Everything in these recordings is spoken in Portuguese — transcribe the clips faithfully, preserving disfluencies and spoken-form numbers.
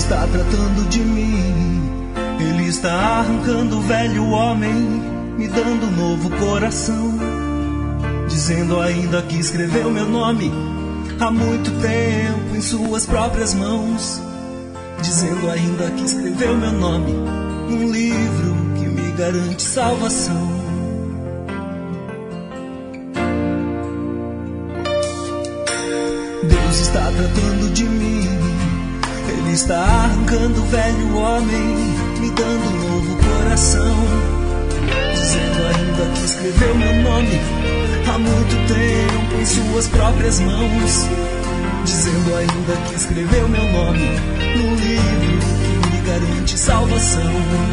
está tratando de mim. Ele está arrancando o velho homem, me dando um novo coração, dizendo ainda que escreveu meu nome há muito tempo em suas próprias mãos, dizendo ainda que escreveu meu nome num livro que me garante salvação. Deus está tratando de mim. Ele está arrancando o velho homem, me dando um novo coração, dizendo ainda que escreveu meu nome há muito tempo em suas próprias mãos, dizendo ainda que escreveu meu nome num livro que me garante salvação.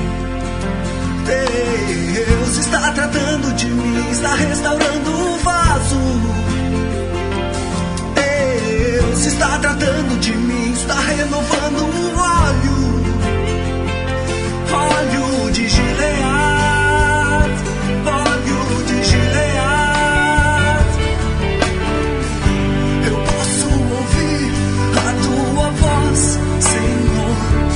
Deus está tratando de mim, está restaurando o vaso. Deus está tratando de mim, está renovando o óleo, óleo de Gilead, óleo de Gilead. Eu posso ouvir a tua voz, Senhor.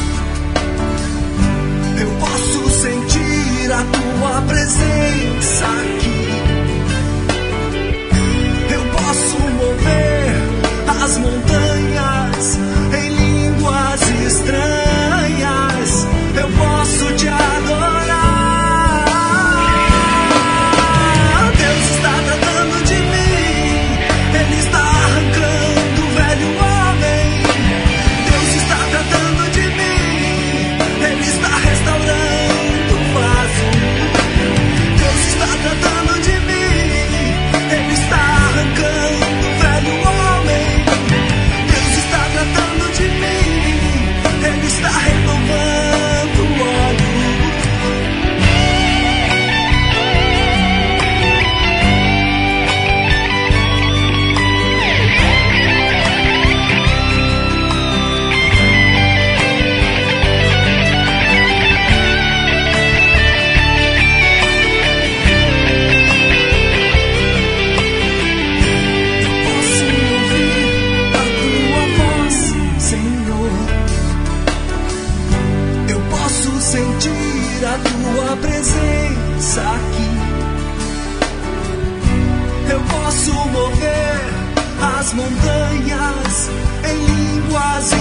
Eu posso sentir a tua presença aqui. Eu posso mover as montanhas em línguas estranhas. Eu posso te adorar. Deus está tratando de mim. Ele está arrancando o velho homem. Deus está tratando de mim. Ele está restaurando o vaso. Deus está tratando de mim. Ele está arrancando o velho homem. Deus está tratando de mim. Ele está renovando o óleo. Posso ouvir a tua voz, Senhor. Eu posso sentir a tua presença aqui. Eu posso mover as montanhas em línguas